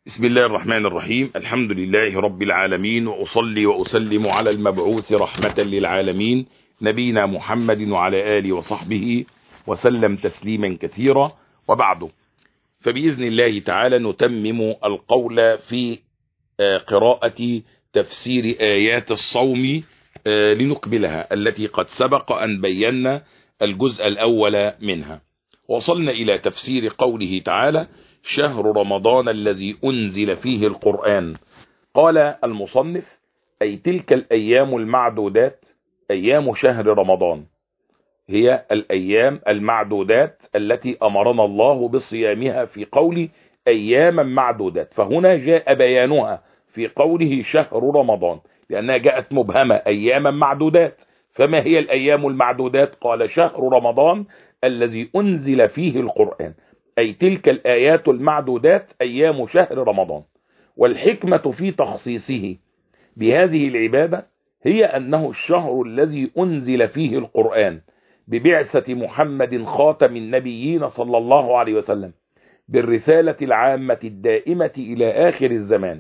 بسم الله الرحمن الرحيم. الحمد لله رب العالمين، وأصلي وأسلم على المبعوث رحمة للعالمين نبينا محمد وعلى آله وصحبه وسلم تسليما كثيرا، وبعده. فبإذن الله تعالى نتمم القول في قراءة تفسير آيات الصوم لنكملها، التي قد سبق أن بينا الجزء الأول منها. وصلنا إلى تفسير قوله تعالى: شهر رمضان الذي أنزل فيه القرآن. قال المصنف: أي تلك الأيام المعدودات، أيام شهر رمضان هي الأيام المعدودات التي أمرنا الله بصيامها في قول أياما معدودات، فهنا جاء بيانها في قوله شهر رمضان لأنها جاءت مبهمة أياما معدودات. فما هي الأيام المعدودات؟ قال: شهر رمضان الذي أنزل فيه القرآن، أي تلك الآيات المعدودات أيام شهر رمضان. والحكمة في تخصيصه بهذه العبادة هي أنه الشهر الذي أنزل فيه القرآن ببعثة محمد خاتم النبيين صلى الله عليه وسلم بالرسالة العامة الدائمة إلى آخر الزمان،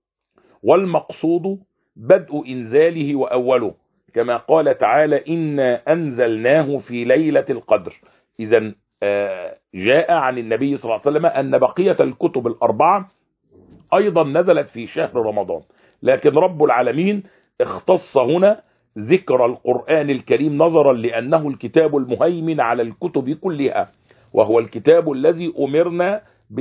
والمقصود بدء إنزاله وأوله، كما قال تعالى: إنا أنزلناه في ليلة القدر. إذن جاء عن النبي صلى الله عليه وسلم أن بقية الكتب الأربعة أيضا نزلت في شهر رمضان، لكن رب العالمين اختص هنا ذكر القرآن الكريم نظرا لأنه الكتاب المهيمن على الكتب كلها، وهو الكتاب الذي أمرنا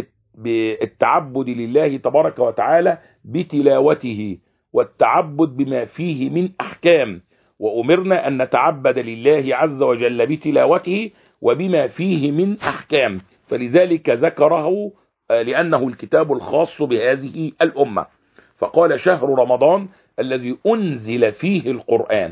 بالتعبد لله تبارك وتعالى بتلاوته والتعبد بما فيه من أحكام، وأمرنا أن نتعبد لله عز وجل بتلاوته وبما فيه من أحكام، فلذلك ذكره لأنه الكتاب الخاص بهذه الأمة. فقال: شهر رمضان الذي أنزل فيه القرآن.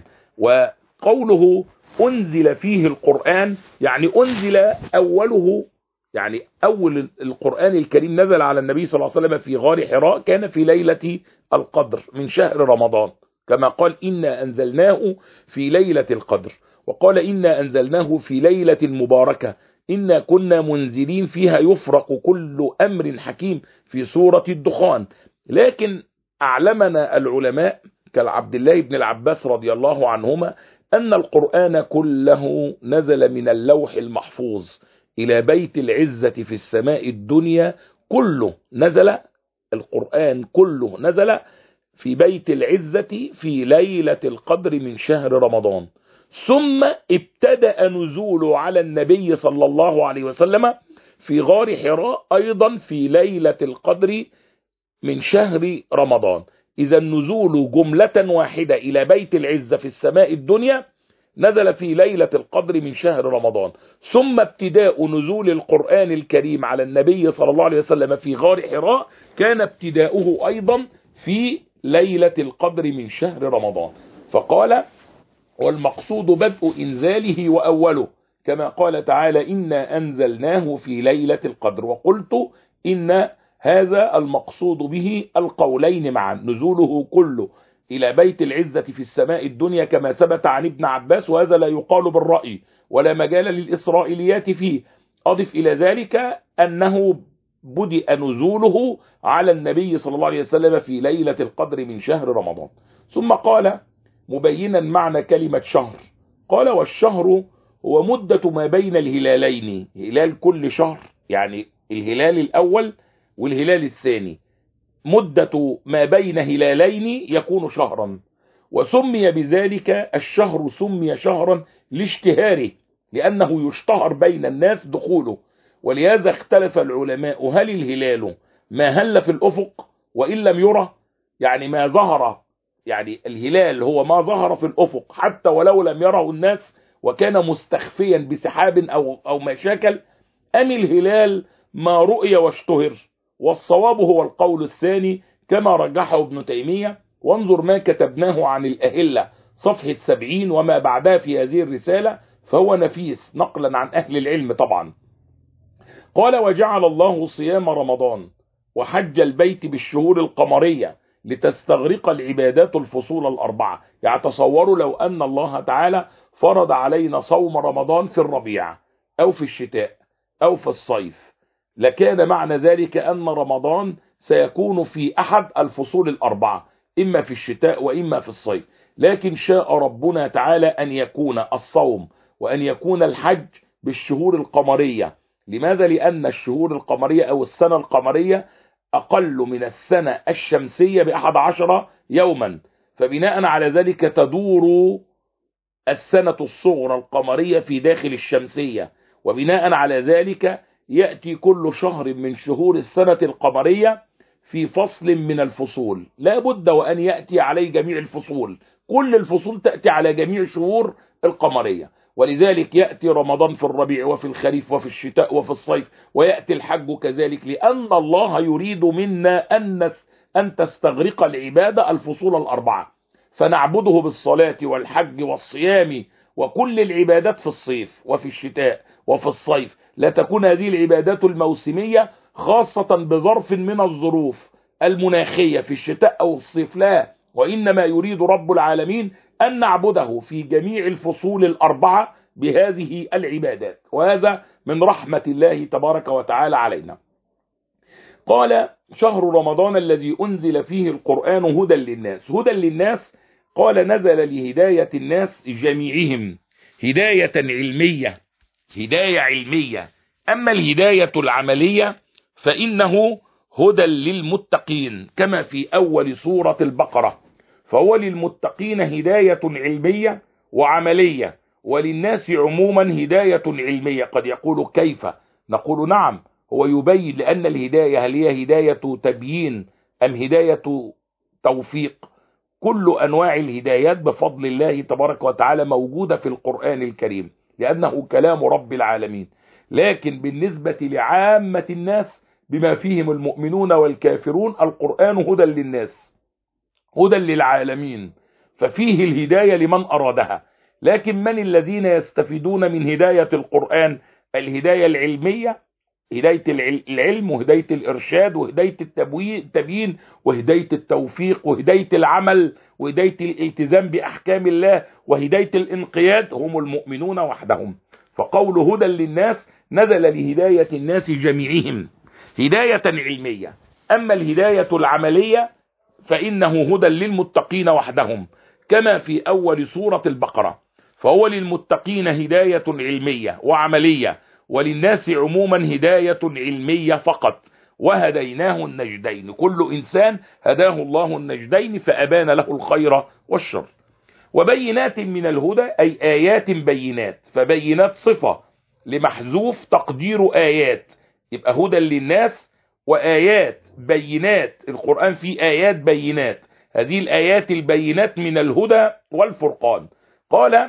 وقوله أنزل فيه القرآن يعني أنزل أوله، يعني أول القرآن الكريم نزل على النبي صلى الله عليه وسلم في غار حراء كان في ليلة القدر من شهر رمضان، كما قال: إنا أنزلناه في ليلة القدر، وقال: إنا أنزلناه في ليلة مباركة إنا كنا منزلين فيها يفرق كل أمر حكيم في سورة الدخان. لكن أعلمنا العلماء كالعبد الله بن العباس رضي الله عنهما أن القرآن كله نزل من اللوح المحفوظ إلى بيت العزة في السماء الدنيا، كله نزل، القرآن كله نزل في بيت العزة في ليلة القدر من شهر رمضان، ثم ابتدأ نزوله على النبي صلى الله عليه وسلم في غار حراء أيضا في ليلة القدر من شهر رمضان. إذا النزول جملة واحدة إلى بيت العزة في السماء الدنيا نزل في ليلة القدر من شهر رمضان، ثم ابتداء نزول القرآن الكريم على النبي صلى الله عليه وسلم في غار حراء كان ابتداؤه أيضا في ليلة القدر من شهر رمضان. فقال: والمقصود بدء إنزاله وأوله، كما قال تعالى: إنا أنزلناه في ليلة القدر. وقلت إن هذا المقصود به القولين معا، نزوله كله إلى بيت العزة في السماء الدنيا كما ثبت عن ابن عباس، وهذا لا يقال بالرأي ولا مجال للإسرائيليات فيه. أضف إلى ذلك أنه بدأ نزوله على النبي صلى الله عليه وسلم في ليلة القدر من شهر رمضان. ثم قال مبينا معنى كلمة شهر، قال: والشهر هو مدة ما بين الهلالين، هلال كل شهر يعني الهلال الأول والهلال الثاني، مدة ما بين هلالين يكون شهرا. وسمي بذلك الشهر، سمي شهرا لاشتهاره لأنه يشتهر بين الناس دخوله. ولهذا اختلف العلماء هل الهلال ما هل في الأفق وإن لم يره، يعني ما ظهر، يعني الهلال هو ما ظهر في الأفق حتى ولو لم يره الناس وكان مستخفيا بسحاب أو مشاكل، أم الهلال ما رؤي واشتهر؟ والصواب هو القول الثاني كما رجحه ابن تيمية، وانظر ما كتبناه عن الأهلة صفحة 70 وما بعدها في هذه الرسالة، فهو نفيس نقلا عن أهل العلم طبعا. قال: وجعل الله صيام رمضان وحج البيت بالشهور القمرية لتستغرق العبادات الفصول الأربعة. يعني تصوروا لو أن الله تعالى فرض علينا صوم رمضان في الربيع أو في الشتاء أو في الصيف، لكان معنى ذلك أن رمضان سيكون في أحد الفصول الأربعة، إما في الشتاء وإما في الصيف. لكن شاء ربنا تعالى أن يكون الصوم وأن يكون الحج بالشهور القمرية. لماذا؟ لأن الشهور القمرية أو السنة القمرية أقل من السنة الشمسية ب11 يوما، فبناء على ذلك تدور السنة الصغرى القمرية في داخل الشمسية، وبناء على ذلك يأتي كل شهر من شهور السنة القمرية في فصل من الفصول، لا بد وأن يأتي عليه جميع الفصول، كل الفصول تأتي على جميع شهور القمرية. ولذلك يأتي رمضان في الربيع وفي الخريف وفي الشتاء وفي الصيف، ويأتي الحج كذلك، لأن الله يريد منا أن تستغرق العبادة الفصول الأربعة، فنعبده بالصلاة والحج والصيام وكل العبادات في الصيف وفي الشتاء وفي الصيف. لا تكون هذه العبادات الموسمية خاصة بظرف من الظروف المناخية في الشتاء أو الصيف، لا، وإنما يريد رب العالمين أن نعبده في جميع الفصول الأربعة بهذه العبادات، وهذا من رحمة الله تبارك وتعالى علينا. قال: شهر رمضان الذي أنزل فيه القرآن هدى للناس. هدى للناس قال نزل لهداية الناس جميعهم، هداية علمية، هداية علمية. أما الهداية العملية فإنه هدى للمتقين كما في أول سورة البقرة، فهو للمتقين هداية علمية وعملية، وللناس عموما هداية علمية. قد يقول كيف؟ نقول نعم، هو يبين، لأن الهداية هل هي هداية تبيين أم هداية توفيق؟ كل أنواع الهدايات بفضل الله تبارك وتعالى موجودة في القرآن الكريم، لأنه كلام رب العالمين. لكن بالنسبة لعامة الناس بما فيهم المؤمنون والكافرون، القرآن هدى للناس، هدى للعالمين، ففيه الهداية لمن أرادها. لكن من الذين يستفيدون من هداية القرآن؟ الهداية العلمية، هداية العلم وهداية الإرشاد وهداية التبيين وهداية التوفيق وهداية العمل وهداية الالتزام بأحكام الله وهداية الانقياد، هم المؤمنون وحدهم. فقول هدى للناس نزل لهداية الناس جميعهم، هداية علمية. أما الهداية العملية فإنه هدى للمتقين وحدهم كما في أول سورة البقرة، فهو للمتقين هداية علمية وعملية، وللناس عموما هداية علمية فقط. وهديناه النجدين، كل إنسان هداه الله النجدين فأبان له الخير والشر. وبينات من الهدى أي آيات بينات، فبينات صفة لمحذوف تقدير آيات، يبقى هدى للناس وآيات بينات. القرآن فيه آيات بينات، هذه الآيات البينات من الهدى والفرقان. قال: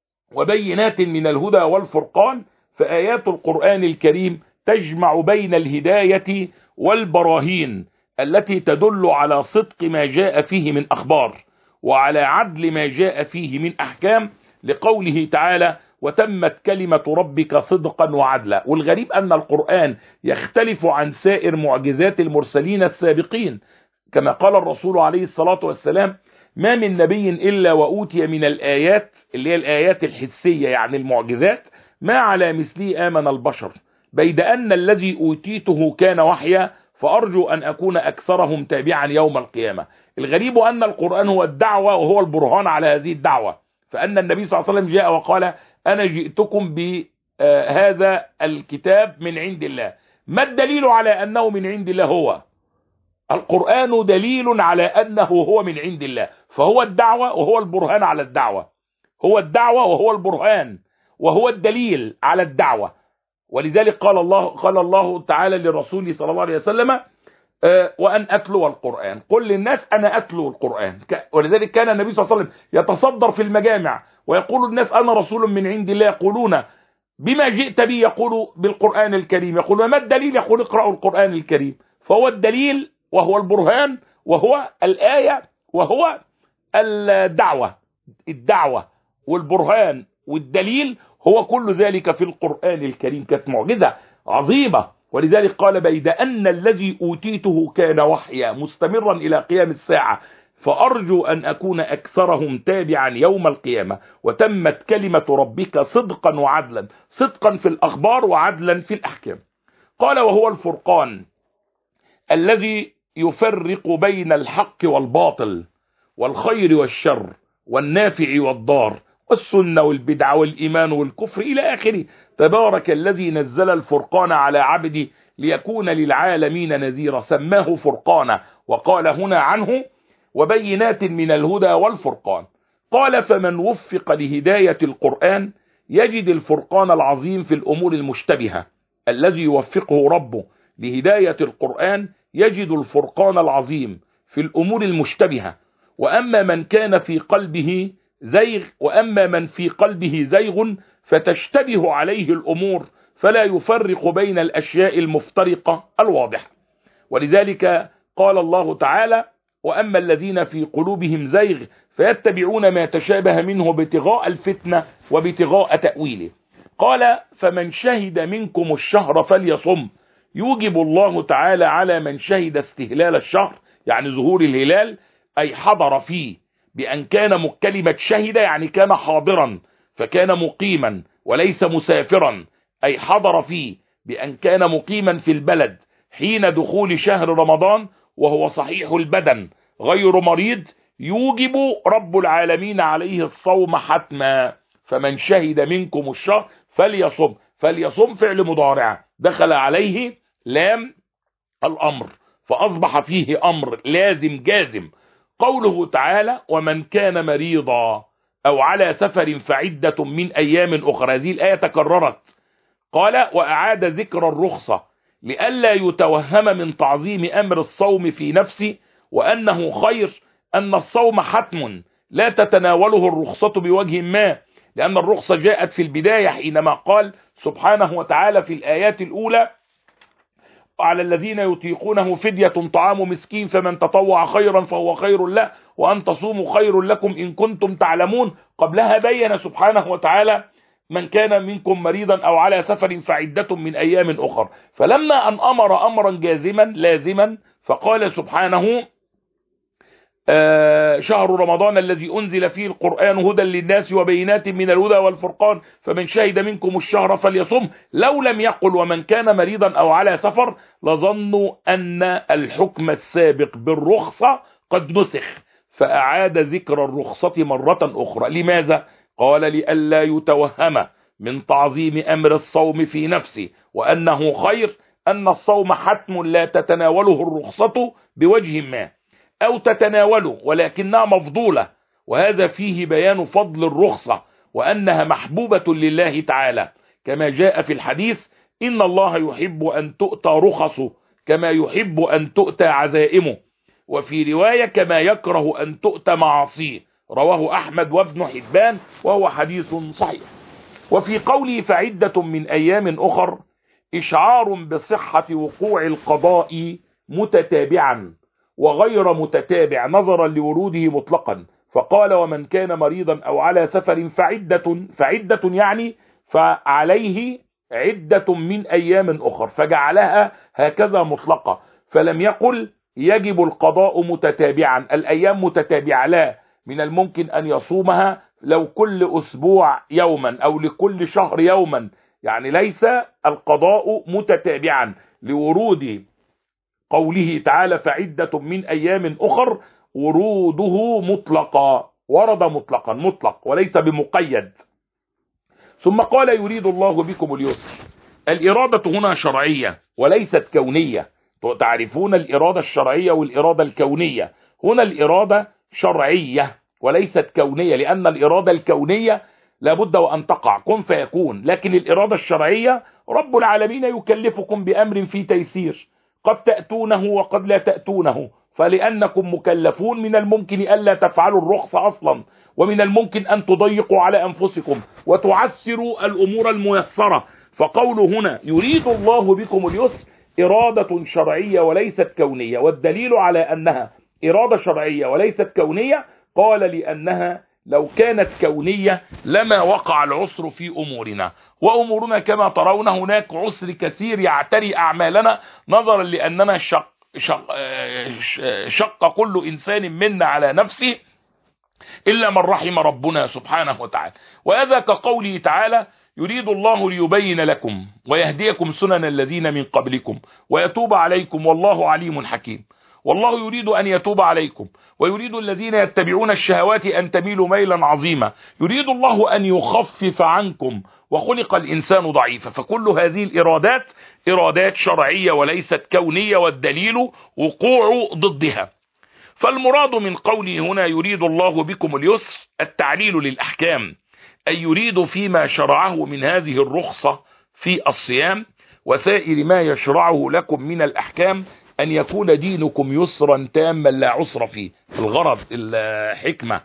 وبينات من الهدى والفرقان، فآيات القرآن الكريم تجمع بين الهداية والبراهين التي تدل على صدق ما جاء فيه من أخبار وعلى عدل ما جاء فيه من أحكام، لقوله تعالى: وتمت كلمة ربك صدقا وعدلا. والغريب أن القرآن يختلف عن سائر معجزات المرسلين السابقين، كما قال الرسول عليه الصلاة والسلام: ما من نبي إلا وأوتي من الآيات، اللي هي الآيات الحسية يعني المعجزات، ما على مثله آمن البشر، بيد أن الذي أوتيته كان وحيا، فأرجو أن أكون أكثرهم تابعا يوم القيامة. الغريب أن القرآن هو الدعوة وهو البرهان على هذه الدعوة، فأن النبي صلى الله عليه وسلم جاء وقال: أنا جئتكم بهذا الكتاب من عند الله. ما الدليل على أنه من عند الله؟ هو القرآن دليل على أنه هو من عند الله، فهو الدعوة وهو البرهان على الدعوة، هو الدعوة وهو البرهان وهو الدليل على الدعوة. ولذلك قال الله تعالى للرسول صلى الله عليه وسلم: وأن أتلو القرآن، قل للناس أنا أتلو القرآن. ولذلك كان النبي صلى الله عليه وسلم يتصدر في المجامع ويقول الناس: أنا رسول من عند الله. يقولون: بما جئت به؟ يقول: بالقرآن الكريم. يقول: ما الدليل؟ يقول: اقرأوا القرآن الكريم. فهو الدليل وهو البرهان وهو الآية وهو الدعوة والبرهان والدليل، هو كل ذلك في القرآن الكريم. كانت معجزة عظيمة. ولذلك قال: بيد أن الذي أوتيته كان وحيا مستمرا إلى قيام الساعة، فأرجو أن أكون أكثرهم تابعا يوم القيامة. وتمت كلمة ربك صدقا وعدلا، صدقا في الأخبار وعدلا في الأحكام. قال: وهو الفرقان الذي يفرق بين الحق والباطل والخير والشر والنافع والضار والسنة والبدعة والإيمان والكفر إلى آخره. تبارك الذي نزل الفرقان على عبده ليكون للعالمين نذيرا، سماه فرقانا، وقال هنا عنه وبينات من الهدى والفرقان. قال فمن وفق لهداية القرآن يجد الفرقان العظيم في الأمور المشتبهة. الذي يوفقه ربه لهداية القرآن يجد الفرقان العظيم في الأمور المشتبهة. وأما من كان في قلبه زيغ فتشتبه عليه الأمور فلا يفرق بين الأشياء المفترقة الواضحة. ولذلك قال الله تعالى وأما الذين في قلوبهم زيغ فيتبعون ما تشابه منه ابتغاء الفتنة وابتغاء تأويله. قال فمن شهد منكم الشهر فليصم. يوجب الله تعالى على من شهد استهلال الشهر يعني ظهور الهلال أي حضر فيه بأن كان كلمة شهد يعني كان حاضرا فكان مقيما وليس مسافرا، أي حضر فيه بأن كان مقيما في البلد حين دخول شهر رمضان وهو صحيح البدن غير مريض، يوجب رب العالمين عليه الصوم حتما. فمن شهد منكم الشهر فليصم. فليصم فعل مضارع دخل عليه لام الأمر فأصبح فيه أمر لازم جازم. قوله تعالى ومن كان مريضا أو على سفر فعدة من أيام أخرى، هذه الآية تكررت. قال وأعاد ذكر الرخصة لئلا يتوهم من تعظيم أمر الصوم في نفسه وأنه خير أن الصوم حتم لا تتناوله الرخصة بوجه ما، لأن الرخصة جاءت في البداية حينما قال سبحانه وتعالى في الآيات الأولى على الذين يطيقونه فدية طعام مسكين فمن تطوع خيرا فهو خير له وأن تصوموا خير لكم إن كنتم تعلمون. قبلها بين سبحانه وتعالى من كان منكم مريضا أو على سفر فعدة من أيام أخر. فلما أن أمر أمرا جازما لازما فقال سبحانه شهر رمضان الذي أنزل فيه القرآن هدى للناس وبينات من الهدى والفرقان فمن شهد منكم الشهر فليصم. لو لم يقل ومن كان مريضا أو على سفر لظنوا أن الحكم السابق بالرخصة قد نسخ فأعاد ذكر الرخصة مرة أخرى. لماذا؟ قال لئلا يتوهم من تعظيم أمر الصوم في نفسه وأنه خير أن الصوم حتم لا تتناوله الرخصة بوجه ما أو تتناوله ولكنها مفضولة، وهذا فيه بيان فضل الرخصة وأنها محبوبة لله تعالى كما جاء في الحديث إن الله يحب أن تؤتى رخصه كما يحب أن تؤتى عزائمه، وفي رواية كما يكره أن تؤتى معاصيه، رواه أحمد وابن حبان وهو حديث صحيح. وفي قوله فعدة من أيام أخر إشعار بصحة وقوع القضاء متتابعا وغير متتابع نظرا لوروده مطلقا، فقال ومن كان مريضا أو على سفر فعدة يعني فعليه عدة من أيام أخر، فجعلها هكذا مطلقة، فلم يقل يجب القضاء متتابعا الأيام متتابعة، لا، من الممكن أن يصومها لو كل أسبوع يوما أو لكل شهر يوما، يعني ليس القضاء متتابعا لورود قوله تعالى فعدة من أيام أخر وروده مطلقا، ورد مطلقا مطلق وليس بمقيد. ثم قال يريد الله بكم اليسر. الإرادة هنا شرعية وليست كونية، تعرفون الإرادة الشرعية والإرادة الكونية، هنا الإرادة شرعية وليست كونية، لأن الإرادة الكونية لابد وأن تقع كن فيكون، لكن الإرادة الشرعية رب العالمين يكلفكم بأمر في تيسير، قد تأتونه وقد لا تأتونه، فلأنكم مكلفون من الممكن ألا تفعلوا الرخصة أصلا، ومن الممكن أن تضيقوا على أنفسكم وتعسروا الأمور الميسرة. فقوله هنا يريد الله بكم اليسر إرادة شرعية وليست كونية، والدليل على أنها إرادة شرعية وليست كونية قال لأنها لو كانت كونية لما وقع العسر في أمورنا، وأمورنا كما ترون هناك عسر كثير يعتري أعمالنا نظرا لأننا شق كل إنسان منا على نفسه إلا من رحم ربنا سبحانه وتعالى. وهذا كقوله تعالى يريد الله ليبين لكم ويهديكم سنن الذين من قبلكم ويتوب عليكم والله عليم حكيم. والله يريد أن يتوب عليكم، ويريد الذين يتبعون الشهوات أن تميلوا ميلا عظيما، يريد الله أن يخفف عنكم، وخلق الإنسان ضعيفا. فكل هذه الإرادات إرادات شرعية وليست كونية، والدليل وقوع ضدها. فالمراد من قوله هنا يريد الله بكم اليسر التعليل للأحكام، أي يريد فيما شرعه من هذه الرخصة في الصيام وسائر ما يشرعه لكم من الأحكام أن يكون دينكم يسرا تاما لا عسر فيه. الغرض الحكمة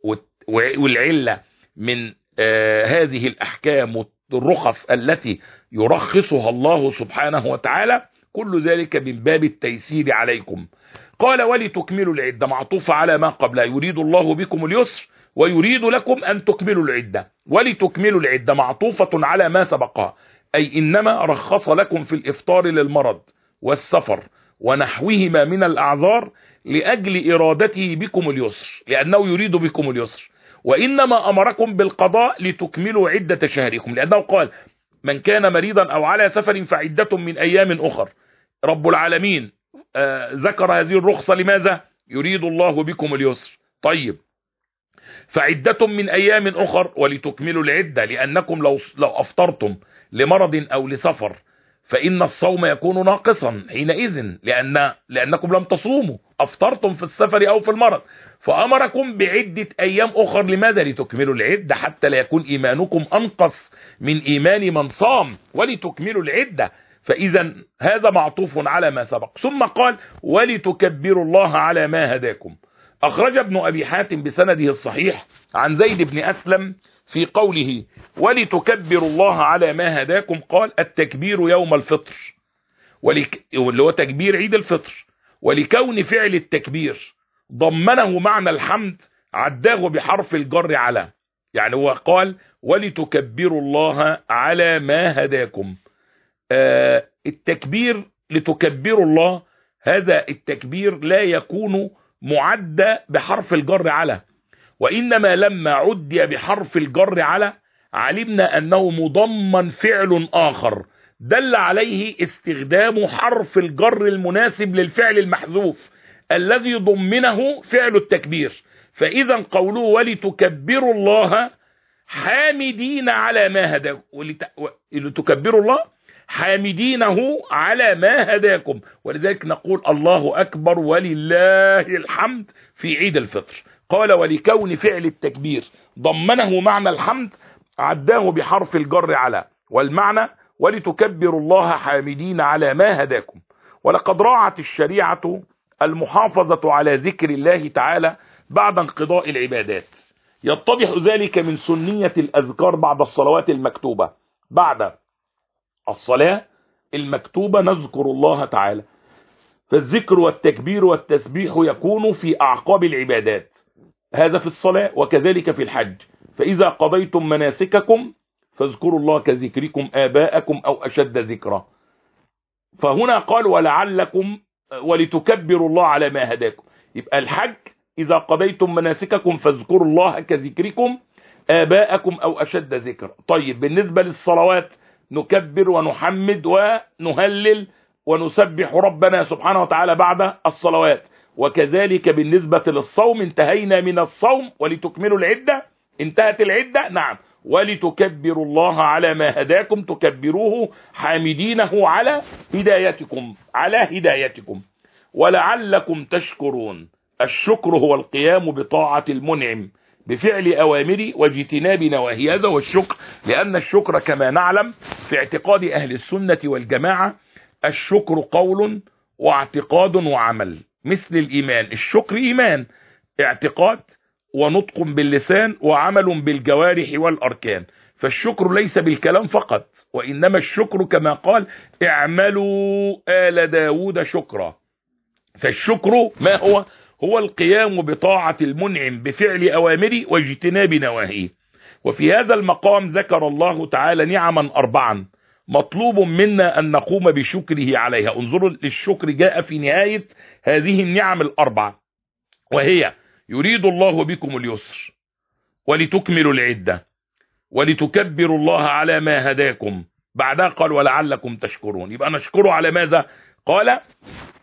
والعلة من هذه الأحكام والرخص التي يرخصها الله سبحانه وتعالى كل ذلك من باب التيسير عليكم. قال ولتكملوا العدة معطوفة على ما قبلها، يريد الله بكم اليسر ويريد لكم أن تكملوا العدة. ولتكملوا العدة معطوفة على ما سبقها، أي إنما رخص لكم في الإفطار للمرض والسفر ونحوهما من الأعذار لأجل إرادته بكم اليسر، لأنه يريد بكم اليسر. وإنما أمركم بالقضاء لتكملوا عدة شهركم، لأنه قال من كان مريضا أو على سفر فعدة من أيام أخر. رب العالمين ذكر هذه الرخصة لماذا؟ يريد الله بكم اليسر. طيب، فعدة من أيام أخر ولتكملوا العدة، لأنكم لو أفطرتم لمرض أو لسفر فإن الصوم يكون ناقصا حينئذ، لأنكم لم تصوموا، أفطرتم في السفر أو في المرض، فأمركم بعدة أيام أخر. لماذا؟ لتكملوا العدة حتى لا يكون إيمانكم أنقص من إيمان من صام. ولتكملوا العدة، فإذا هذا معطوف على ما سبق. ثم قال ولتكبروا الله على ما هداكم. أخرج ابن أبي حاتم بسنده الصحيح عن زيد بن أسلم في قوله ولتكبروا الله على ما هداكم، قال التكبير يوم الفطر، واللي هو تكبير عيد الفطر، ولكون فعل التكبير ضمنه معنى الحمد عداه بحرف الجر على، يعني هو قال ولتكبروا الله على ما هداكم. التكبير لتكبروا الله، هذا التكبير لا يكون معدى بحرف الجر على، وإنما لما عدي بحرف الجر على علمنا أنه مضمن فعل آخر دل عليه استخدام حرف الجر المناسب للفعل المحذوف الذي ضمنه فعل التكبير. فإذا قوله ولتكبروا الله حامدين على ما هداكم، ولتكبروا الله حامدينه على ما هداكم، ولذلك نقول الله أكبر ولله الحمد في عيد الفطر. قال ولكون فعل التكبير ضمنه معنى الحمد عداه بحرف الجر على، والمعنى ولتكبروا الله حامدين على ما هداكم. ولقد راعت الشريعة المحافظة على ذكر الله تعالى بعد انقضاء العبادات، يتضح ذلك من سنية الأذكار بعد الصلوات المكتوبة. بعد الصلاة المكتوبة نذكر الله تعالى، فالذكر والتكبير والتسبيح يكون في أعقاب العبادات، هذا في الصلاة وكذلك في الحج. فإذا قضيتم مناسككم فاذكروا الله كذكركم آباءكم أو أشد ذكرا. فهنا قال ولعلكم ولتكبروا الله على ما هداكم، يبقى الحج إذا قضيتم مناسككم فاذكروا الله كذكركم آباءكم أو أشد ذكرا. طيب، بالنسبة للصلوات نكبر ونحمد ونهلل ونسبح ربنا سبحانه وتعالى بعد الصلوات. وكذلك بالنسبة للصوم انتهينا من الصوم ولتكملوا العدة، انتهت العدة، نعم، ولتكبروا الله على ما هداكم، تكبروه حامدينه على هدايتكم ولعلكم تشكرون. الشكر هو القيام بطاعة المنعم بفعل أوامره واجتناب نواهيه، هذا هو الشكر. لأن الشكر كما نعلم في اعتقاد أهل السنة والجماعة الشكر قول واعتقاد وعمل، مثل الإيمان. الشكر إيمان، اعتقاد ونطق باللسان وعمل بالجوارح والأركان. فالشكر ليس بالكلام فقط، وإنما الشكر كما قال اعملوا آل داود شكرا. فالشكر ما هو؟ هو القيام بطاعة المنعم بفعل أوامره واجتناب نواهيه. وفي هذا المقام ذكر الله تعالى نعما 4 مطلوب منا أن نقوم بشكره عليها. انظروا للشكر جاء في نهاية هذه النعم 4، وهي يريد الله بكم اليسر ولتكملوا العدة ولتكبروا الله على ما هداكم. بعدها قال ولعلكم تشكرون. يبقى نشكره على ماذا؟ قال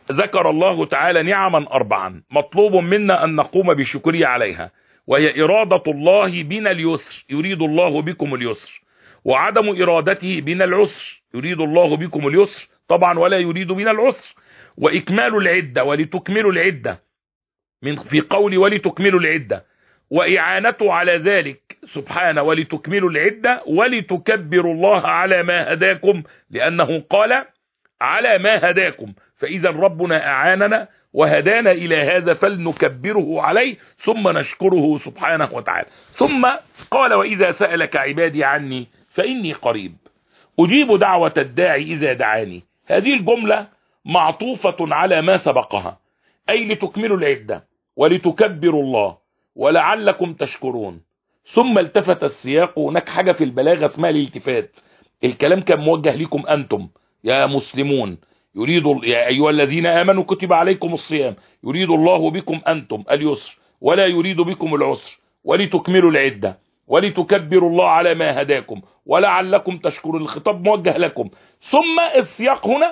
ذكر الله تعالى نعما 4 مطلوب منا أن نقوم بشكره عليها، وهي إرادة الله بنا اليسر، يريد الله بكم اليسر، وعدم إرادته بنا العسر، يريد الله بكم اليسر طبعا ولا يريد بنا العسر، وإكمال العدة ولتكملوا العدة في قول ولتكملوا العدة، وإعانته على ذلك سبحانه ولتكملوا العدة ولتكبروا الله على ما هداكم، لأنه قال على ما هداكم، فإذا ربنا أعاننا وهدانا إلى هذا فلنكبره عليه ثم نشكره سبحانه وتعالى. ثم قال وإذا سألك عبادي عني فإني قريب أجيب دعوة الداعي إذا دعاني. هذه الجملة معطوفة على ما سبقها، أي لتكملوا العدة ولتكبروا الله ولعلكم تشكرون. ثم التفت السياق. هناك حاجة في البلاغة اسمها الالتفات، الكلام كان موجه لكم أنتم يا مسلمون، يا أيها الذين آمنوا كتب عليكم الصيام، يريد الله بكم أنتم اليسر ولا يريد بكم العسر، ولتكملوا العدة ولتكبروا الله على ما هداكم ولعلكم تشكرون. الخطاب موجه لكم، ثم السياق هنا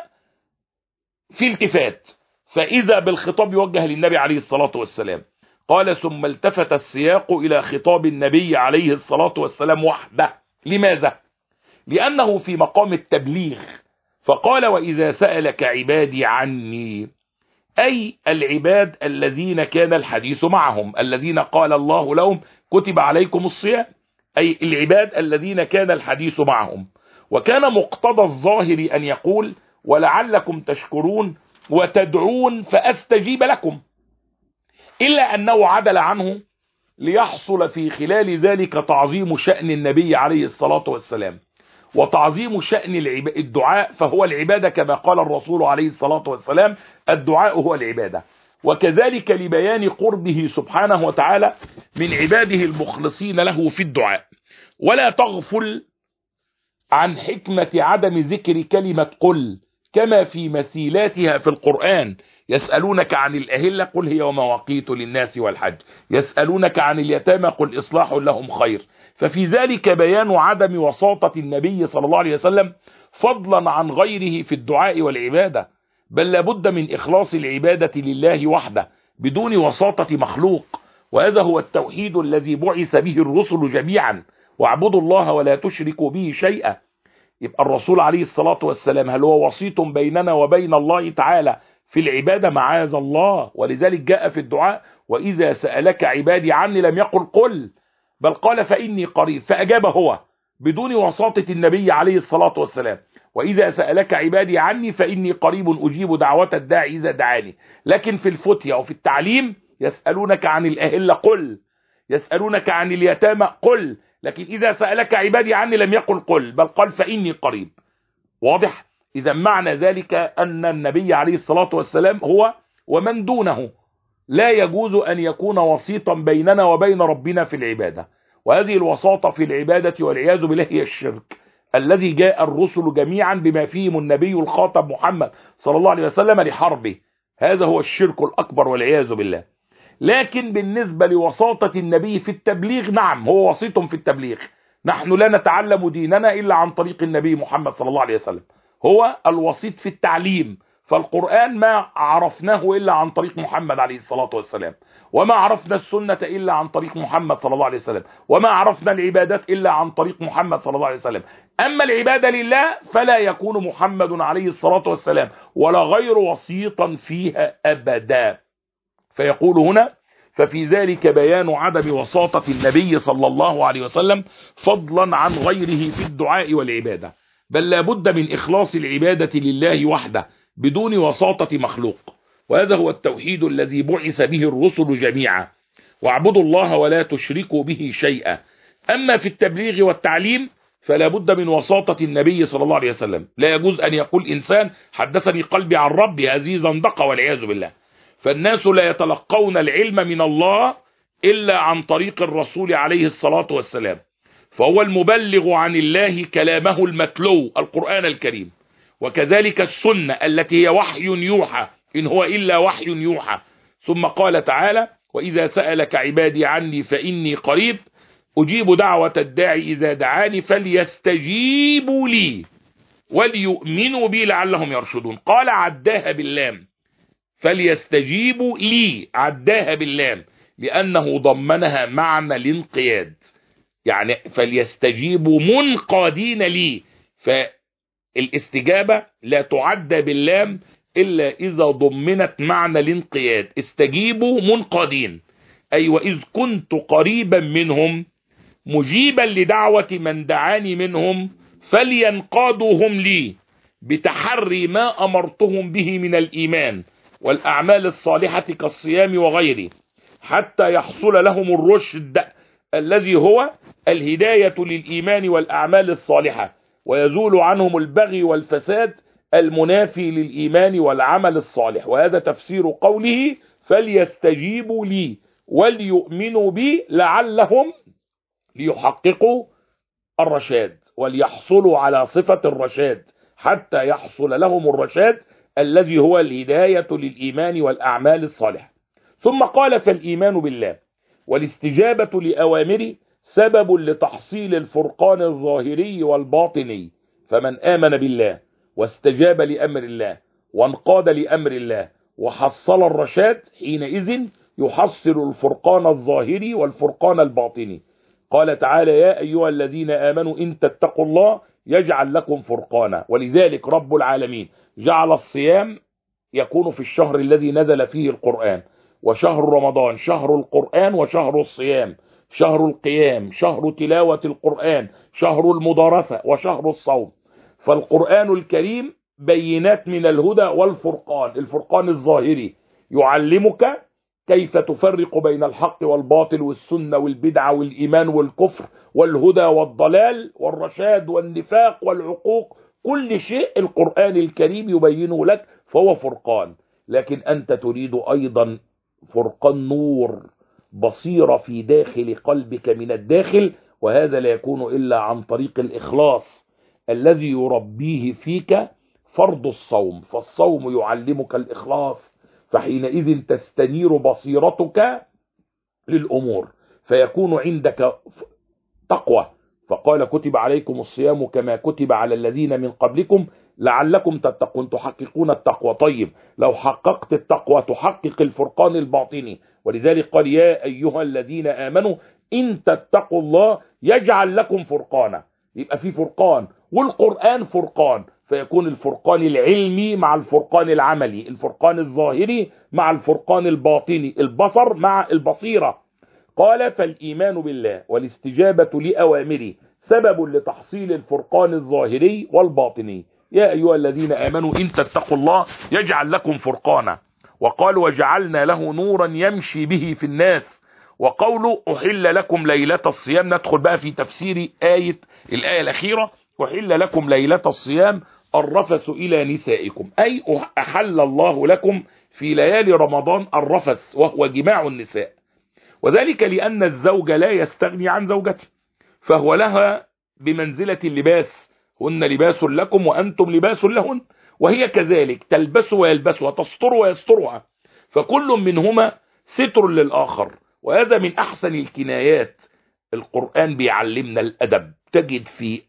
في التفات، فإذا بالخطاب يوجه للنبي عليه الصلاة والسلام. قال ثم التفت السياق إلى خطاب النبي عليه الصلاة والسلام وحده. لماذا؟ لأنه في مقام التبليغ، فقال وإذا سألك عبادي عني، أي العباد الذين كان الحديث معهم، الذين قال الله لهم كتب عليكم الصيام، أي العباد الذين كان الحديث معهم. وكان مقتضى الظاهر أن يقول ولعلكم تشكرون وتدعون فأستجيب لكم، إلا أنه عدل عنه ليحصل في خلال ذلك تعظيم شأن النبي عليه الصلاة والسلام وتعظيم شأن الدعاء، فهو العبادة كما قال الرسول عليه الصلاة والسلام الدعاء هو العبادة. وكذلك لبيان قربه سبحانه وتعالى من عباده المخلصين له في الدعاء. ولا تغفل عن حكمة عدم ذكر كلمة قل كما في مثيلاتها في القرآن. يسألونك عن الأهلة قل هي ومواقيت للناس والحج، يسألونك عن اليتامى قل إصلاح لهم خير. ففي ذلك بيان عدم وساطة النبي صلى الله عليه وسلم فضلا عن غيره في الدعاء والعبادة، بل لابد من إخلاص العبادة لله وحده بدون وساطة مخلوق. وهذا هو التوحيد الذي بعث به الرسل جميعا، واعبدوا الله ولا تشركوا به شيئا. يبقى الرسول عليه الصلاة والسلام هل هو وسيط بيننا وبين الله تعالى في العبادة؟ معاذ الله. ولذلك جاء في الدعاء وإذا سألك عبادي عني لم يقل قل، بل قال فإني قريب، فأجاب هو بدون وساطة النبي عليه الصلاة والسلام. وإذا سألك عبادي عني فإني قريب أجيب دعوة الداعي إذا دعاني. لكن في الفتية وفي التعليم يسألونك عن الأهلة قل، يسألونك عن اليتامى قل، لكن إذا سألك عبادي عني لم يقل قل بل قال فإني قريب. واضح؟ إذا معنى ذلك أن النبي عليه الصلاة والسلام هو ومن دونه لا يجوز أن يكون وسيطا بيننا وبين ربنا في العبادة. وهذه الوساطة في العبادة والعياذ بالله هي الشرك الذي جاء الرسل جميعا بما فيهم النبي الخاطب محمد صلى الله عليه وسلم لحربه. هذا هو الشرك الأكبر والعياذ بالله. لكن بالنسبة لوساطة النبي في التبليغ، نعم هو وسيط في التبليغ. نحن لا نتعلم ديننا إلا عن طريق النبي محمد صلى الله عليه وسلم، هو الوسيط في التعليم. فالقرآن ما عرفناه إلا عن طريق محمد عليه الصلاة والسلام، وما عرفنا السنة إلا عن طريق محمد صلى الله عليه وسلم، وما عرفنا العبادات إلا عن طريق محمد صلى الله عليه وسلم. أما العبادة لله فلا يكون محمد عليه الصلاة والسلام ولا غير وسيطا فيها أبدا. فيقول هنا ففي ذلك بيان عدم وساطة النبي صلى الله عليه وسلم فضلا عن غيره في الدعاء والعبادة، بل لا بد من إخلاص العبادة لله وحده بدون وساطة مخلوق. وهذا هو التوحيد الذي بعث به الرسل جميعا، واعبدوا الله ولا تشركوا به شيئا. أما في التبليغ والتعليم فلا بد من وساطة النبي صلى الله عليه وسلم. لا يجوز أن يقول إنسان حدثني قلبي عن ربي، هذه زندقة والعياذ بالله. فالناس لا يتلقون العلم من الله إلا عن طريق الرسول عليه الصلاة والسلام، فهو المبلغ عن الله كلامه المتلو القرآن الكريم، وكذلك السنة التي هي وحي يوحى، إن هو إلا وحي يوحى. ثم قال تعالى وإذا سألك عبادي عني فإني قريب أجيب دعوة الداعي إذا دعاني فليستجيبوا لي وليؤمنوا بي لعلهم يرشدون. قال عداها باللام فليستجيبوا لي، عداها باللام لأنه ضمنها معنى الانقياد، يعني فليستجيبوا منقادين لي، فالاستجابة لا تعدى باللام إلا إذا ضمنت معنى الانقياد. استجيبوا منقادين، أي وإذ كنت قريبا منهم مجيبا لدعوة من دعاني منهم فلينقادوا هم لي بتحري ما أمرتهم به من الإيمان والأعمال الصالحة كالصيام وغيره، حتى يحصل لهم الرشد الذي هو الهداية للإيمان والأعمال الصالحة، ويزول عنهم البغي والفساد المنافي للإيمان والعمل الصالح. وهذا تفسير قوله فليستجيبوا لي وليؤمنوا بي لعلهم ليحققوا الرشاد وليحصلوا على صفة الرشاد، حتى يحصل لهم الرشاد الذي هو الهداية للإيمان والأعمال الصالحة. ثم قال فالإيمان بالله والاستجابة لأوامره سبب لتحصيل الفرقان الظاهري والباطني، فمن آمن بالله واستجاب لأمر الله وانقاد لأمر الله وحصل الرشاد حينئذ يحصل الفرقان الظاهري والفرقان الباطني. قال تعالى يا أيها الذين آمنوا إن تتقوا الله يجعل لكم فرقانا. ولذلك رب العالمين جعل الصيام يكون في الشهر الذي نزل فيه القرآن، وشهر رمضان شهر القرآن وشهر الصيام، شهر القيام، شهر تلاوة القرآن، شهر المدارسة، وشهر الصوم. فالقرآن الكريم بينات من الهدى والفرقان، الفرقان الظاهري يعلمك كيف تفرق بين الحق والباطل والسنة والبدعة والإيمان والكفر والهدى والضلال والرشاد والنفاق والعقوق، كل شيء القرآن الكريم يبينه لك فهو فرقان. لكن أنت تريد أيضا فرقان نور، بصيرة في داخل قلبك من الداخل، وهذا لا يكون إلا عن طريق الإخلاص الذي يربيه فيك فرض الصوم. فالصوم يعلمك الإخلاص، فحينئذ تستنير بصيرتك للأمور، فيكون عندك تقوى. فقال كتب عليكم الصيام كما كتب على الذين من قبلكم لعلكم تتقون، تحققون التقوى. طيب لو حققت التقوى تحقق الفرقان الباطني، ولذلك قال يا أيها الذين آمنوا إن تتقوا الله يجعل لكم فرقانا. يبقى في فرقان، والقرآن فرقان، فيكون الفرقان العلمي مع الفرقان العملي، الفرقان الظاهري مع الفرقان الباطني، البصر مع البصيرة. قال فالإيمان بالله والاستجابة لأوامره سبب لتحصيل الفرقان الظاهري والباطني. يا أيها الذين آمنوا إن تتقوا الله يجعل لكم فرقانا. وقال وجعلنا له نورا يمشي به في الناس. وقوله أحل لكم ليلة الصيام، ندخل بقى في تفسير الآية الأخيرة، أحل لكم ليلة الصيام الرفث إلى نسائكم، أي أحل الله لكم في ليالي رمضان الرفث وهو جماع النساء، وذلك لأن الزوج لا يستغني عن زوجته، فهو لها بمنزلة اللباس، هن لباس لكم وأنتم لباس لهن، وهي كذلك تلبس ويلبسها، تستر ويسترها، فكل منهما ستر للآخر. وهذا من أحسن الكنايات. القرآن بيعلمنا الأدب، تجد في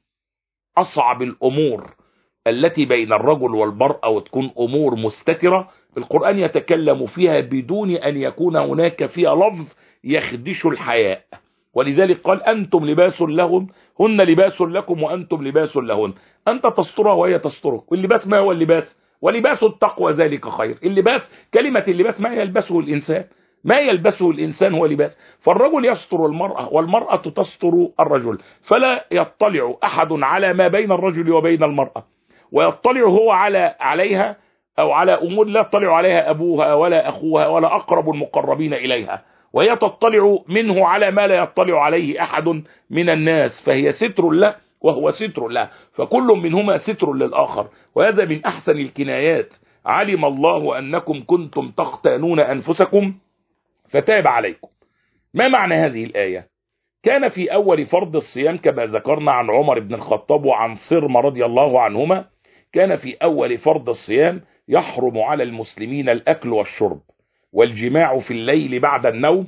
أصعب الأمور التي بين الرجل والمرأة وتكون أمور مستترة، القرآن يتكلم فيها بدون أن يكون هناك فيها لفظ يخدش الحياء. ولذلك قال أنتم لباس لهن هن لباس لكم وأنتم لباس لهن، أنت تسترها وهي تسترك. واللباس ما هو اللباس؟ ولباس التقوى ذلك خير. اللباس، كلمة اللباس ما يلبسه الإنسان، ما يلبسه الإنسان هو لباس. فالرجل يستر المرأة والمرأة تستر الرجل، فلا يطلع أحد على ما بين الرجل وبين المرأة، ويطلع هو عليها أو على أمور لا يطلع عليها أبوها ولا أخوها ولا أقرب المقربين إليها، وهي تطلع منه على ما لا يطلع عليه أحد من الناس، فهي ستر له وهو ستر له، فكل منهما ستر للآخر. وهذا من أحسن الكنايات. علم الله أنكم كنتم تختانون أنفسكم فتاب عليكم. ما معنى هذه الآية؟ كان في أول فرض الصيام كما ذكرنا عن عمر بن الخطاب وعن صرم رضي الله عنهما، كان في أول فرض الصيام يحرم على المسلمين الأكل والشرب والجماع في الليل بعد النوم،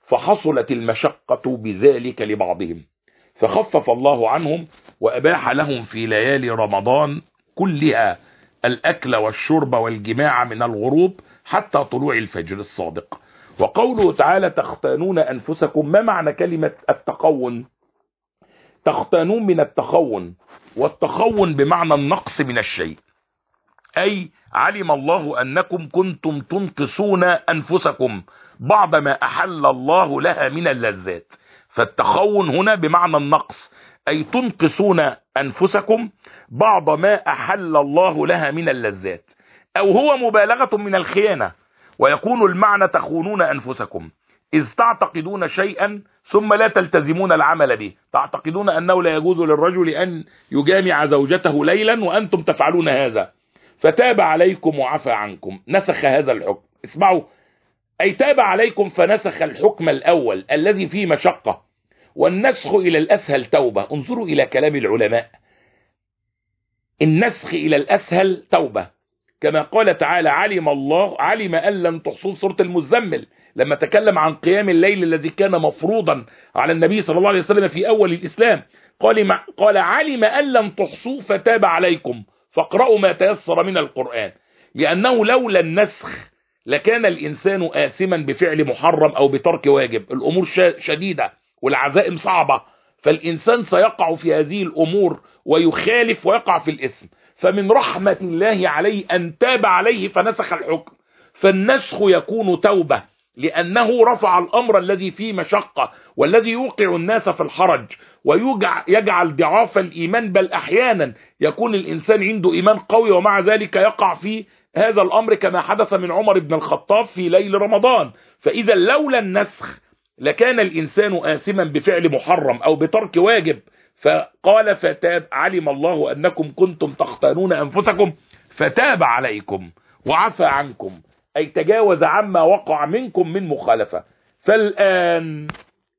فحصلت المشقة بذلك لبعضهم، فخفف الله عنهم وأباح لهم في ليالي رمضان كلها الأكل والشرب والجماع من الغروب حتى طلوع الفجر الصادق. وقوله تعالى تختانون أنفسكم، ما معنى كلمة التخون؟ تختانون من التخون، والتخون بمعنى النقص من الشيء، أي علم الله أنكم كنتم تنقصون أنفسكم بعض ما أحل الله لها من اللذات. فالتخون هنا بمعنى النقص، أي تنقصون أنفسكم بعض ما أحل الله لها من اللذات، أو هو مبالغة من الخيانة، ويكون المعنى تخونون أنفسكم إذ تعتقدون شيئا ثم لا تلتزمون العمل به. تعتقدون أنه لا يجوز للرجل أن يجامع زوجته ليلا وأنتم تفعلون هذا، فتاب عليكم وعفى عنكم، نسخ هذا الحكم. اسمعوا، أي تاب عليكم فنسخ الحكم الأول الذي فيه مشقة، والنسخ إلى الأسهل توبة. انظروا إلى كلام العلماء، النسخ إلى الأسهل توبة، كما قال تعالى علم أن لن تحصوا، سورة المزمل لما تكلم عن قيام الليل الذي كان مفروضا على النبي صلى الله عليه وسلم في أول الإسلام، قال علم أن لن تحصوا فتاب عليكم فاقرأوا ما تيسر من القرآن، لأنه لولا النسخ لكان الإنسان آثما بفعل محرم أو بترك واجب. الأمور شديدة والعزائم صعبة، فالإنسان سيقع في هذه الأمور ويخالف ويقع في الإثم. فمن رحمة الله عليه أن تاب عليه فنسخ الحكم، فالنسخ يكون توبة، لأنه رفع الأمر الذي فيه مشقة والذي يوقع الناس في الحرج ويجعل ضعاف الإيمان، بل أحيانا يكون الإنسان عنده إيمان قوي ومع ذلك يقع في هذا الأمر، كما حدث من عمر بن الخطاب في ليل رمضان. فإذا لولا النسخ لكان الإنسان آثما بفعل محرم أو بترك واجب. فقال فتاب، علم الله أنكم كنتم تختانون أنفسكم فتاب عليكم وعفى عنكم، أي تجاوز عما وقع منكم من مخالفة. فالآن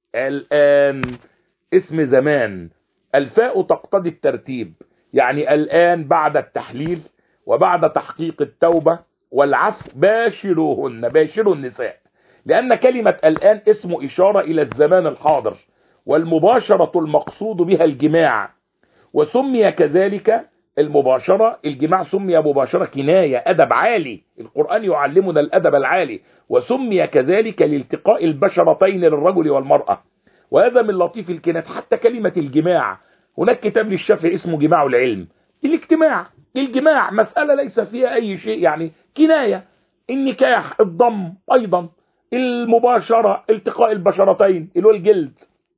اسم زمان، الفاء تقتضي الترتيب، يعني الآن بعد التحليل وبعد تحقيق التوبة والعفو باشروهن، باشروا النساء، لأن كلمة الآن اسم إشارة إلى الزمان الحاضر، والمباشرة المقصود بها الجماع، وسمي كذلك المباشرة، الجماع سمي مباشرة كناية، أدب عالي، القرآن يعلمنا الأدب العالي، وسمي كذلك لالتقاء البشرتين للرجل والمرأة، وهذا من لطيف الكنايات. حتى كلمة الجماع، هناك كتاب للشافعي اسمه جماع العلم، الاجتماع، الجماع مسألة ليس فيها أي شيء، يعني كناية. النكاح الضم أيضا، المباشرة التقاء البشرتين اللي هو الجلد.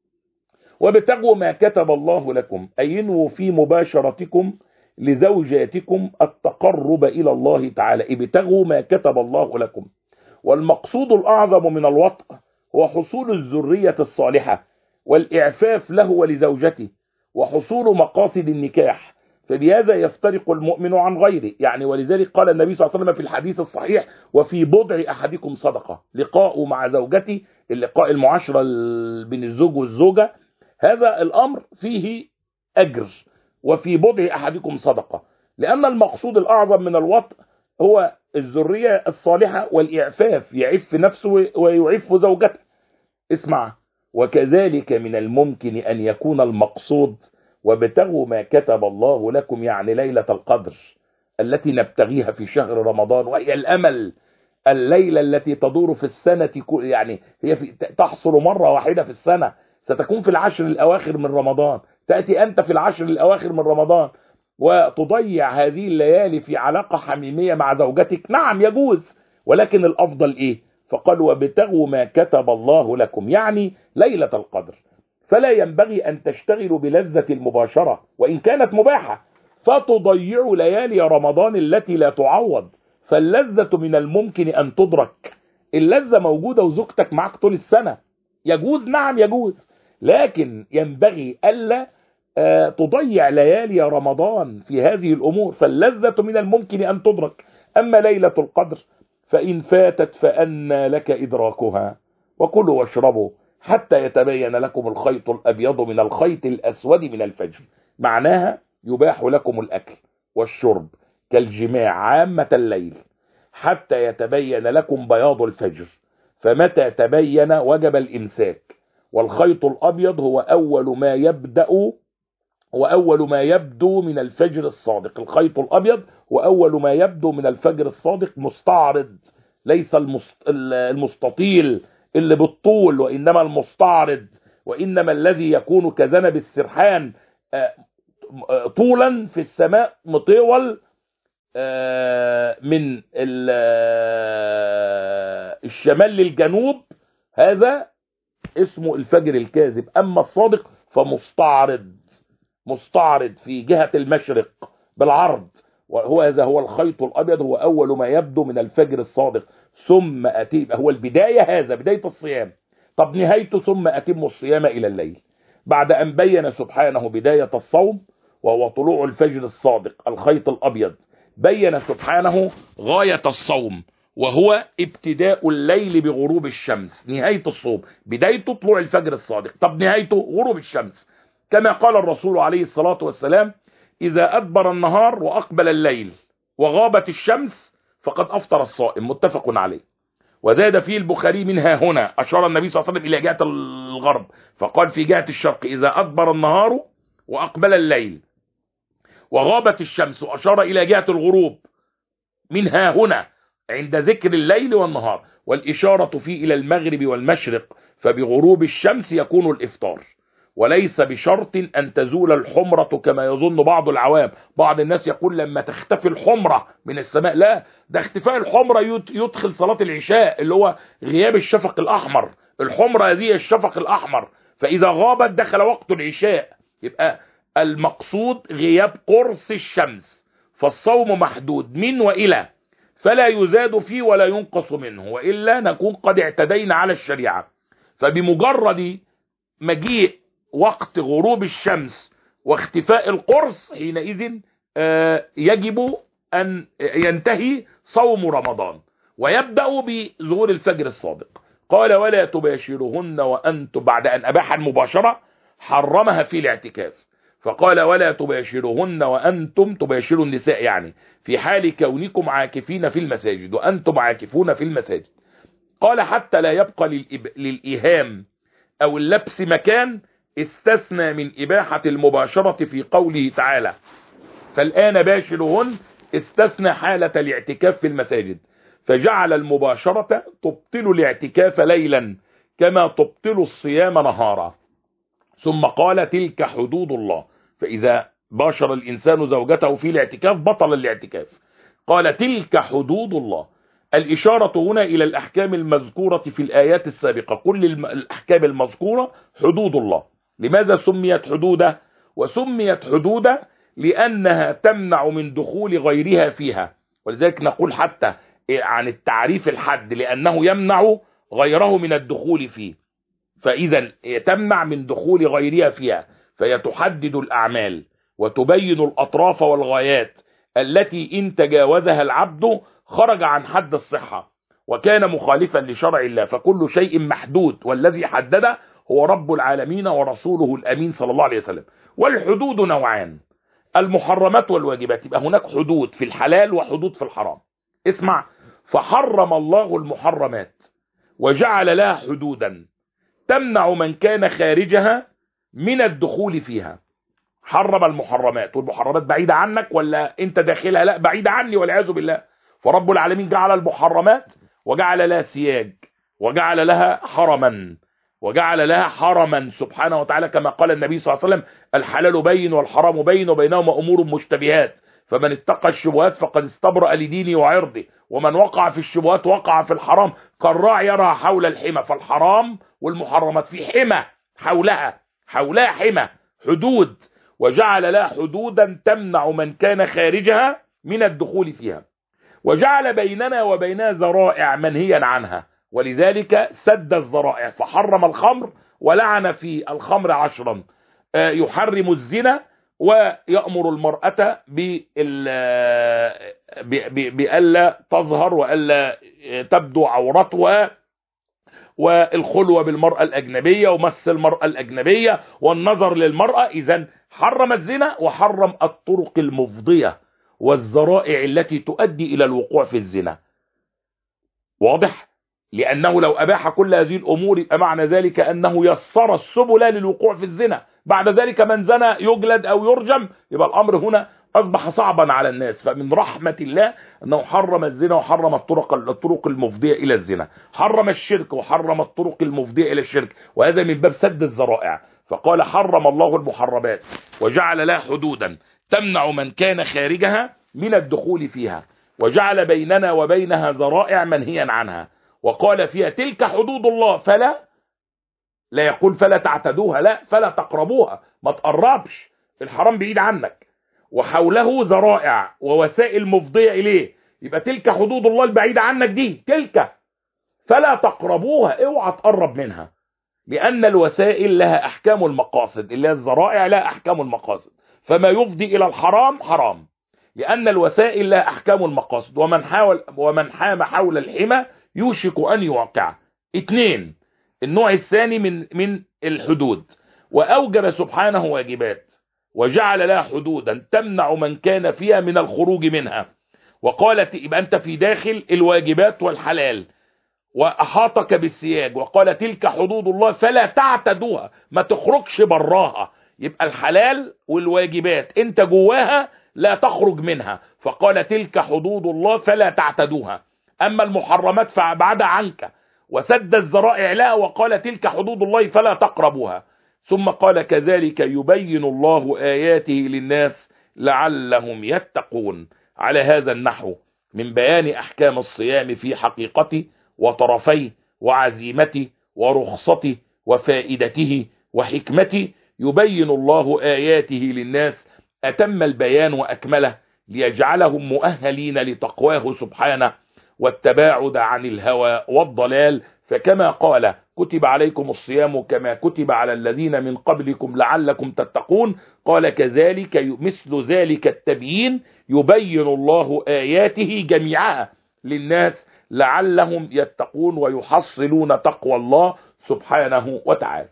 وابتغوا ما كتب الله لكم، أي انووا في مباشرتكم لزوجاتكم التقرب إلى الله تعالى، ابتغوا ما كتب الله لكم. والمقصود الأعظم من الوطء هو حصول الذرية الصالحة والإعفاف له ولزوجته، وحصول مقاصد النكاح، فبهذا يفترق المؤمن عن غيره. يعني ولذلك قال النبي صلى الله عليه وسلم في الحديث الصحيح: وفي بضع أحدكم صدقة، لقاء مع زوجته، اللقاء المعاشرة بين الزوج والزوجة، هذا الأمر فيه أجر، وفي بضع أحدكم صدقة، لأن المقصود الأعظم من الوطء هو الذرية الصالحة والإعفاف، يعف نفسه ويعف زوجته. اسمع، وكذلك من الممكن أن يكون المقصود وابتغوا ما كتب الله لكم، يعني ليلة القدر التي نبتغيها في شهر رمضان، وهي الأمل، الليلة التي تدور في السنة، يعني هي تحصل مرة واحدة في السنة، ستكون في العشر الأواخر من رمضان، تأتي أنت في العشر الأواخر من رمضان وتضيع هذه الليالي في علاقة حميمية مع زوجتك. نعم يجوز، ولكن الأفضل إيه؟ فقال وابتغوا ما كتب الله لكم، يعني ليلة القدر. فلا ينبغي أن تشتغلوا بلذة المباشرة وإن كانت مباحة فتضيعوا ليالي رمضان التي لا تعوض. فاللذة من الممكن أن تدرك، اللذة موجودة وزوجتك معك طول السنة، يجوز، نعم يجوز، لكن ينبغي ألا تضيع ليالي رمضان في هذه الأمور. فاللذة من الممكن أن تدرك، أما ليلة القدر فإن فاتت فأنى لك إدراكها. وكلوا واشربوا حتى يتبين لكم الخيط الأبيض من الخيط الأسود من الفجر، معناها يباح لكم الأكل والشرب كالجماع عامة الليل حتى يتبين لكم بياض الفجر، فمتى تبين وجب الإمساك. والخيط الأبيض هو أول ما يبدو من الفجر الصادق، الخيط الأبيض وأول ما يبدو من الفجر الصادق مستعرض ليس المستطيل اللي بالطول، وإنما المستعرض، وإنما الذي يكون كذنب السرحان طولا في السماء مطول من الشمال للجنوب، هذا اسمه الفجر الكاذب. أما الصادق مستعرض في جهة المشرق بالعرض، هذا هو الخيط الأبيض، هو أول ما يبدو من الفجر الصادق. ثم أتم، هو البداية، هذا بداية الصيام. طب نهايته ثم أتم الصيام إلى الليل. بعد أن بين سبحانه بداية الصوم وهو طلوع الفجر الصادق الخيط الأبيض، بين سبحانه غاية الصوم وهو ابتداء الليل بغروب الشمس. نهاية الصوم بدايته طلوع الفجر الصادق، طب نهايته غروب الشمس. كما قال الرسول عليه الصلاة والسلام: إذا أدبر النهار وأقبل الليل وغابت الشمس فقد أفطر الصائم، متفق عليه. وزاد فيه البخاري: منها هنا، أشار النبي صلى الله عليه وسلم إلى جهة الغرب، فقال في جهة الشرق: إذا أدبر النهار وأقبل الليل وغابت الشمس، وأشار إلى جهة الغروب منها هنا عند ذكر الليل والنهار. والإشارة فيه إلى المغرب والمشرق، فبغروب الشمس يكون الإفطار، وليس بشرط أن تزول الحمرة كما يظن بعض العوام. بعض الناس يقول لما تختفي الحمرة من السماء، لا، ده اختفاء الحمرة يدخل صلاة العشاء اللي هو غياب الشفق الأحمر. الحمرة هذه الشفق الأحمر، فإذا غابت دخل وقت العشاء. يبقى المقصود غياب قرص الشمس. فالصوم محدود من وإلى، فلا يزاد فيه ولا ينقص منه، وإلا نكون قد اعتدينا على الشريعة. فبمجرد مجيء وقت غروب الشمس واختفاء القرص، حينئذ يجب أن ينتهي صوم رمضان ويبدأ بظهور الفجر الصادق. قال: ولا تباشرهن وأنتم، بعد أن أباح المباشرة حرمها في الاعتكاف، فقال: ولا تباشرهن وأنتم، تباشروا النساء يعني في حال كونكم عاكفين في المساجد، وأنتم عاكفون في المساجد. قال: حتى لا يبقى للإيهام أو اللبس مكان، استثنى من إباحة المباشرة في قوله تعالى: فالآن باشرهن، استثنى حالة الاعتكاف في المساجد، فجعل المباشرة تبطل الاعتكاف ليلا كما تبطل الصيام نهارا. ثم قال: تلك حدود الله، فإذا باشر الإنسان زوجته في الاعتكاف بطل الاعتكاف. قال: تلك حدود الله. الإشارة هنا إلى الأحكام المذكورة في الآيات السابقة، كل الأحكام المذكورة حدود الله. لماذا سميت حدودا؟ وسميت حدودا لأنها تمنع من دخول غيرها فيها، ولذلك نقول حتى عن التعريف الحد، لأنه يمنع غيره من الدخول فيه. فإذا تمنع من دخول غيرها فيها، فهي تحدد الأعمال وتبين الأطراف والغايات التي إن تجاوزها العبد خرج عن حد الصحة وكان مخالفا لشرع الله. فكل شيء محدود، والذي حدده هو رب العالمين ورسوله الأمين صلى الله عليه وسلم. والحدود نوعان: المحرمات والواجبات. يبقى هناك حدود في الحلال وحدود في الحرام. اسمع: فحرم الله المحرمات وجعل لها حدودا تمنع من كان خارجها من الدخول فيها. حرم المحرمات، والمحرمات بعيدة عنك ولا انت داخلها؟ لا، بعيدة عني والعياذ بالله. فرب العالمين جعل المحرمات وجعل لها سياج، وجعل لها حرما، وجعل لها حرما سبحانه وتعالى، كما قال النبي صلى الله عليه وسلم: الحلال بين والحرام بين وبينهما أمور مشتبهات، فمن اتقى الشبهات فقد استبرأ لدينه وعرضه، ومن وقع في الشبهات وقع في الحرام كالراعي يرعى حول الحمى. فالحرام والمحرمات في حمى حولها حمى، حدود، وجعل لها حدودا تمنع من كان خارجها من الدخول فيها، وجعل بيننا وبينها ذرائع منهيا عنها، ولذلك سد الذرائع. فحرم الخمر ولعن في الخمر 10، يحرم الزنا، ويأمر المرأة بألا تظهر وألا تبدو عورتها، والخلوة بالمرأة الأجنبية ومس المرأة الأجنبية والنظر للمرأة. إذن حرم الزنا وحرم الطرق المفضية والذرائع التي تؤدي إلى الوقوع في الزنا. واضح؟ لأنه لو أباح كل هذه الأمور يبقى معنى ذلك أنه يسر السبل للوقوع في الزنا. بعد ذلك من زنى يجلد أو يرجم، يبقى الأمر هنا أصبح صعبا على الناس. فمن رحمة الله أنه حرم الزنا وحرم الطرق المفضية إلى الزنا، حرم الشرك وحرم الطرق المفضية إلى الشرك، وهذا من باب سد الذرائع. فقال حرم الله المحرمات وجعل لها حدودا تمنع من كان خارجها من الدخول فيها، وجعل بيننا وبينها ذرائع منهيا عنها، وقال فيها تلك حدود الله لا يقول فلا تعتدوها، لا، فلا تقربوها، ما تقربش، الحرام بعيد عنك، وحوله ذرائع ووسائل مفضية إليه. يبقى تلك حدود الله البعيدة عنك دي، تلك فلا تقربوها، اوعى تقرب منها، لأن الوسائل لها أحكام المقاصد، اللي هي الذرائع لها أحكام المقاصد، فما يفضي إلى الحرام حرام، لأن الوسائل لها أحكام المقاصد. ومن حام حول الحمى يوشك أن يوقع. 2. النوع الثاني من الحدود، وأوجب سبحانه واجبات وجعل لها حدودا تمنع من كان فيها من الخروج منها، وقالت يبقى أنت في داخل الواجبات والحلال، وأحاطك بالسياج، وقال تلك حدود الله فلا تعتدوها، ما تخرجش براها. يبقى الحلال والواجبات انت جواها لا تخرج منها، فقال تلك حدود الله فلا تعتدوها. أما المحرمات فأبعد عنك وسد الذرائع لها، وقال تلك حدود الله فلا تقربوها. ثم قال كذلك يبين الله آياته للناس لعلهم يتقون. على هذا النحو من بيان أحكام الصيام في حقيقته وطرفيه وعزيمته ورخصته وفائدته وحكمته، يبين الله آياته للناس أتم البيان وأكمله، ليجعلهم مؤهلين لتقواه سبحانه والتباعد عن الهوى والضلال. فكما قال كتب عليكم الصيام كما كتب على الذين من قبلكم لعلكم تتقون، قال كذلك مثل ذلك التبيين يبين الله آياته جميعها للناس لعلهم يتقون ويحصلون تقوى الله سبحانه وتعالى.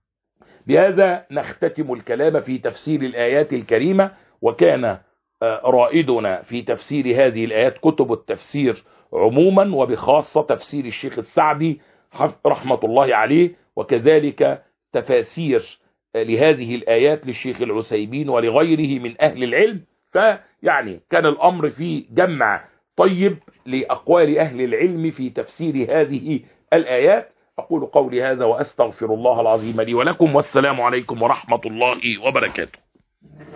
بهذا نختتم الكلام في تفسير الآيات الكريمة. وكان رائدنا في تفسير هذه الآيات كتب التفسير عموما، وبخاصة تفسير الشيخ السعدي رحمة الله عليه، وكذلك تفاسير لهذه الآيات للشيخ العثيمين ولغيره من أهل العلم. فيعني كان الأمر في جمع طيب لأقوال أهل العلم في تفسير هذه الآيات. أقول قولي هذا وأستغفر الله العظيم لي ولكم، والسلام عليكم ورحمة الله وبركاته.